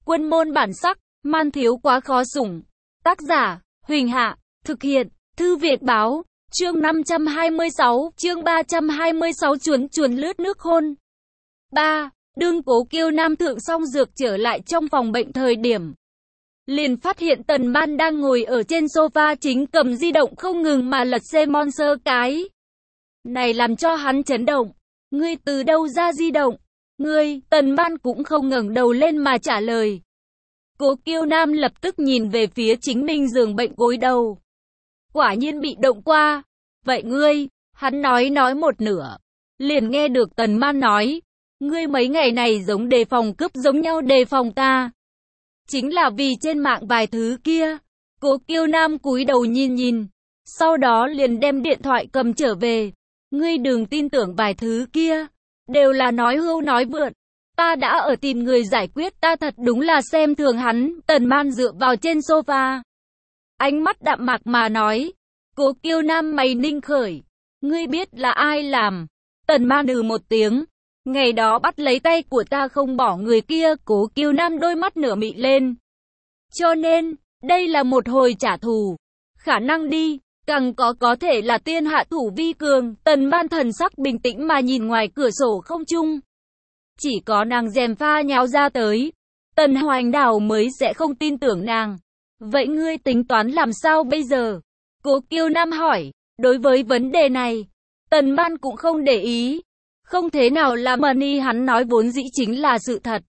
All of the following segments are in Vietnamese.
Quân môn bản sắc, man thiếu quá khó sủng. Tác giả, Huỳnh Hạ, thực hiện, Thư Việt Báo, chương 526, chương 326 chuồn chuồn lướt nước hôn. 3. Đương Cố Kiêu Nam thượng xong dược trở lại trong phòng bệnh thời điểm. Liền phát hiện Tần Ban đang ngồi ở trên sofa chính cầm di động không ngừng mà lật xem Monster cái. Này làm cho hắn chấn động. Ngươi từ đâu ra di động? Ngươi, Tần Ban cũng không ngẩng đầu lên mà trả lời. Cố Kiêu Nam lập tức nhìn về phía chính mình giường bệnh gối đầu. Quả nhiên bị động qua. Vậy ngươi, hắn nói một nửa. Liền nghe được Tần Ban nói. Ngươi mấy ngày này giống đề phòng cướp giống nhau đề phòng ta. Chính là vì trên mạng vài thứ kia. Cố Kiêu Nam cúi đầu nhìn. Sau đó liền đem điện thoại cầm trở về. Ngươi đừng tin tưởng vài thứ kia. Đều là nói hưu nói vượn. Ta đã ở tìm người giải quyết, ta thật đúng là xem thường hắn. Tần Ban dựa vào trên sofa. Ánh mắt đạm mạc mà nói. Cố Kiêu Nam mày ninh khởi. Ngươi biết là ai làm? Tần Ban một tiếng. Ngày đó bắt lấy tay của ta không bỏ người kia. Cố Kiêu Nam đôi mắt nửa mị lên. Cho nên, đây là một hồi trả thù. Khả năng đi, càng có thể là tiên hạ thủ vi cường. Tần Ban thần sắc bình tĩnh mà nhìn ngoài cửa sổ không trung. Chỉ có nàng gièm pha nháo ra tới. Tần Hoành Đào mới sẽ không tin tưởng nàng. Vậy ngươi tính toán làm sao bây giờ? Cố Kiêu Nam hỏi. Đối với vấn đề này, Tần Ban cũng không để ý. Không thế nào là money, hắn nói vốn dĩ chính là sự thật.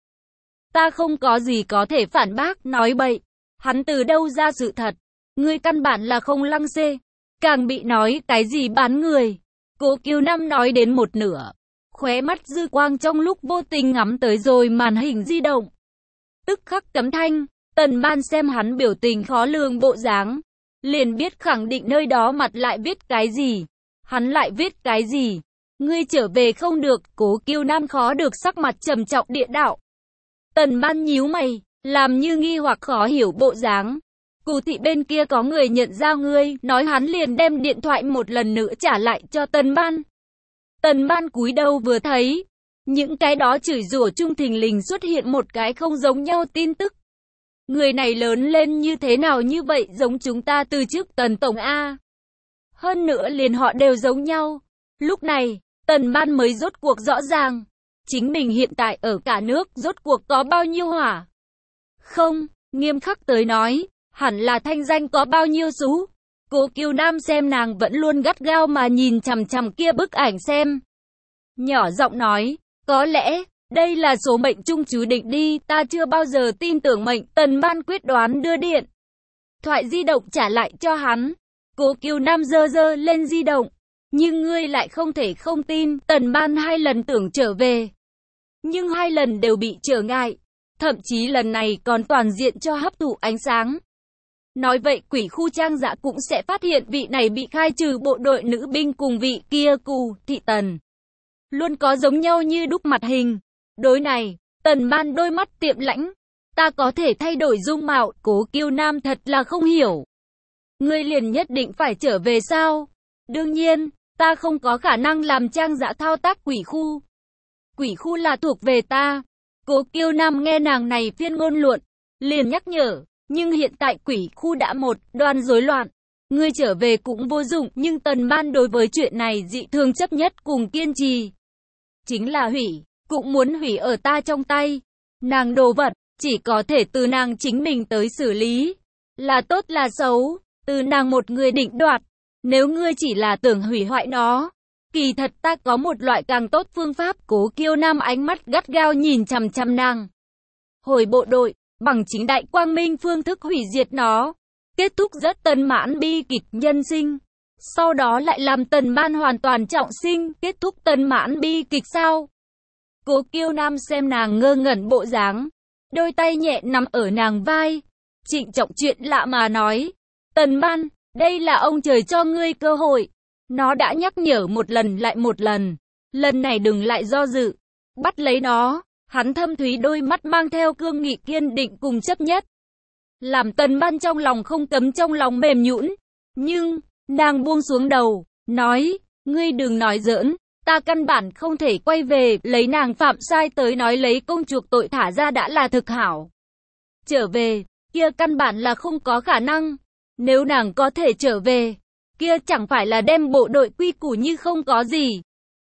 Ta không có gì có thể phản bác, nói bậy. Hắn từ đâu ra sự thật? Ngươi căn bản là không lăng xê. Càng bị nói cái gì bán người. Cố Kiêu Nam nói đến một nửa. Khóe mắt dư quang trong lúc vô tình ngắm tới rồi màn hình di động. Tức khắc cấm thanh. Tần Ban xem hắn biểu tình khó lường bộ dáng. Liền biết khẳng định nơi đó mặt lại viết cái gì. Hắn lại viết cái gì? Ngươi trở về không được. Cố Kiêu Nam khó được sắc mặt trầm trọng địa đạo. Tần Ban nhíu mày, làm như nghi hoặc khó hiểu bộ dáng. Cù thị bên kia có người nhận ra ngươi, nói hắn liền đem điện thoại một lần nữa trả lại cho Tần Ban. Tần Ban cúi đầu vừa thấy, những cái đó chửi rủa chung thình lình xuất hiện một cái không giống nhau tin tức. Người này lớn lên như thế nào như vậy giống chúng ta từ trước Tần Tổng A. Hơn nữa liền họ đều giống nhau. Lúc này, Tần Ban mới rốt cuộc rõ ràng. Chính mình hiện tại ở cả nước rốt cuộc có bao nhiêu hỏa? Không, nghiêm khắc tới nói, hẳn là thanh danh có bao nhiêu xú. Cố Kiêu Nam xem nàng vẫn luôn gắt gao mà nhìn chằm chằm kia bức ảnh xem. Nhỏ giọng nói, có lẽ, đây là số mệnh chung chú định đi, ta chưa bao giờ tin tưởng mệnh. Tần Ban quyết đoán đưa điện thoại di động trả lại cho hắn. Cố Kiêu Nam giơ lên di động. Nhưng ngươi lại không thể không tin, Tần Ban 2 lần tưởng trở về. Nhưng 2 lần đều bị trở ngại. Thậm chí lần này còn toàn diện cho hấp thụ ánh sáng. Nói vậy quỷ khu Trang Dạ cũng sẽ phát hiện vị này bị khai trừ bộ đội nữ binh cùng vị kia Cù Thị Tần. Luôn có giống nhau như đúc mặt hình. Đối này, Tần Ban đôi mắt tiệm lãnh. Ta có thể thay đổi dung mạo. Cố Kiêu Nam thật là không hiểu. Ngươi liền nhất định phải trở về sao? Đương nhiên, ta không có khả năng làm Trang Dạ thao tác quỷ khu. Quỷ khu là thuộc về ta. Cố Kiêu Nam nghe nàng này phiên ngôn luận, liền nhắc nhở. Nhưng hiện tại quỷ khu đã một đoàn rối loạn. Ngươi trở về cũng vô dụng. Nhưng Tần Ban đối với chuyện này dị thường chấp nhất cùng kiên trì. Chính là hủy, cũng muốn hủy ở ta trong tay. Nàng đồ vật, chỉ có thể từ nàng chính mình tới xử lý. Là tốt là xấu, từ nàng một người định đoạt. Nếu ngươi chỉ là tưởng hủy hoại nó, kỳ thật ta có một loại càng tốt phương pháp. Cố Kiêu Nam ánh mắt gắt gao nhìn chằm chằm nàng. Hồi bộ đội, bằng chính đại quang minh phương thức hủy diệt nó. Kết thúc rất tân mãn bi kịch nhân sinh. Sau đó lại làm Tần Ban hoàn toàn trọng sinh. Kết thúc tân mãn bi kịch sao? Cố Kiêu Nam xem nàng ngơ ngẩn bộ dáng. Đôi tay nhẹ nằm ở nàng vai. Trịnh trọng chuyện lạ mà nói. Tần Ban, đây là ông trời cho ngươi cơ hội. Nó đã nhắc nhở một lần lại một lần. Lần này đừng lại do dự. Bắt lấy nó. Hắn thâm thúy đôi mắt mang theo cương nghị kiên định cùng chấp nhất. Làm Tần Ban trong lòng không cấm trong lòng mềm nhũn. Nhưng, nàng buông xuống đầu, nói, ngươi đừng nói giỡn. Ta căn bản không thể quay về. Lấy nàng phạm sai tới nói lấy công chuộc tội thả ra đã là thực hảo. trở về, kia căn bản là không có khả năng. Nếu nàng có thể trở về, kia chẳng phải là đem bộ đội quy củ như không có gì.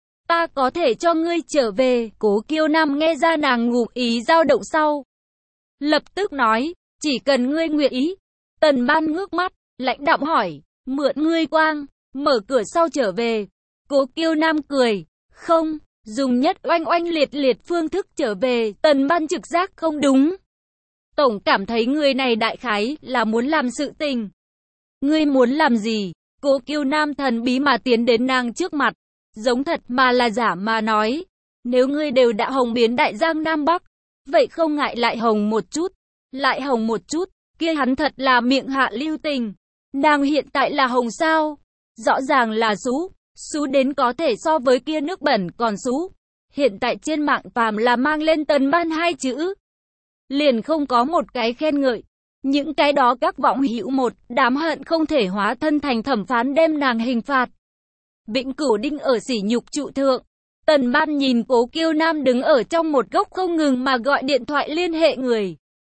Ta có thể cho ngươi trở về. Cố Kiêu Nam nghe ra nàng ngụ ý dao động sau, lập tức nói, chỉ cần ngươi nguyện ý. Tần Ban ngước mắt, lãnh đạm hỏi, mượn ngươi quang, mở cửa sau trở về. Cố Kiêu Nam cười, không, dùng nhất oanh oanh liệt liệt phương thức trở về. Tần Ban trực giác không đúng. Tổng cảm thấy người này đại khái là muốn làm sự tình. Ngươi muốn làm gì? Cố Kiêu Nam thần bí mà tiến đến nàng trước mặt, giống thật mà là giả mà nói. Nếu ngươi đều đã hồng biến Đại Giang Nam Bắc, vậy không ngại lại hồng một chút. Lại hồng một chút, kia hắn thật là miệng hạ lưu tình. Nàng hiện tại là hồng sao? Rõ ràng là xú đến có thể so với kia nước bẩn còn xú. Hiện tại trên mạng phàm là mang lên Tần Ban hai chữ, liền không có một cái khen ngợi. Những cái đó các vọng hữu một đám hận không thể hóa thân thành thẩm phán đem nàng hình phạt. Vĩnh cửu đinh ở sỉ nhục trụ thượng. Tần Ban nhìn Cố Kiêu Nam đứng ở trong một góc không ngừng mà gọi điện thoại liên hệ người.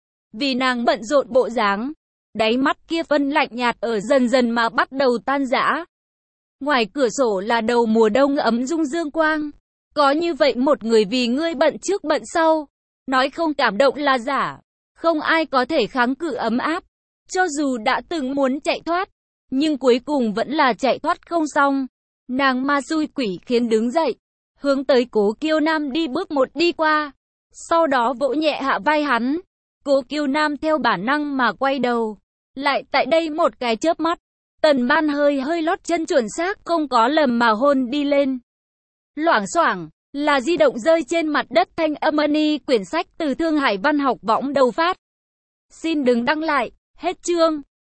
Vì nàng bận rộn bộ dáng, đáy mắt kia phân lạnh nhạt ở dần dần mà bắt đầu tan rã. Ngoài cửa sổ là đầu mùa đông ấm dung dương quang. Có như vậy một người vì ngươi bận trước bận sau, nói không cảm động là giả. Không ai có thể kháng cự ấm áp. Cho dù đã từng muốn chạy thoát, nhưng cuối cùng vẫn là chạy thoát không xong. Nàng ma xui quỷ khiến đứng dậy, hướng tới Cố Kiêu Nam đi bước một đi qua. Sau đó vỗ nhẹ hạ vai hắn. Cố Kiêu Nam theo bản năng mà quay đầu. Lại tại đây một cái chớp mắt, Tần Ban hơi lót chân chuẩn xác không có lầm mà hôn đi lên. Loảng xoảng, là di động rơi trên mặt đất thanh âm quyển sách từ Thương Hải Văn học võng đầu phát. Xin đừng đăng lại, hết chương.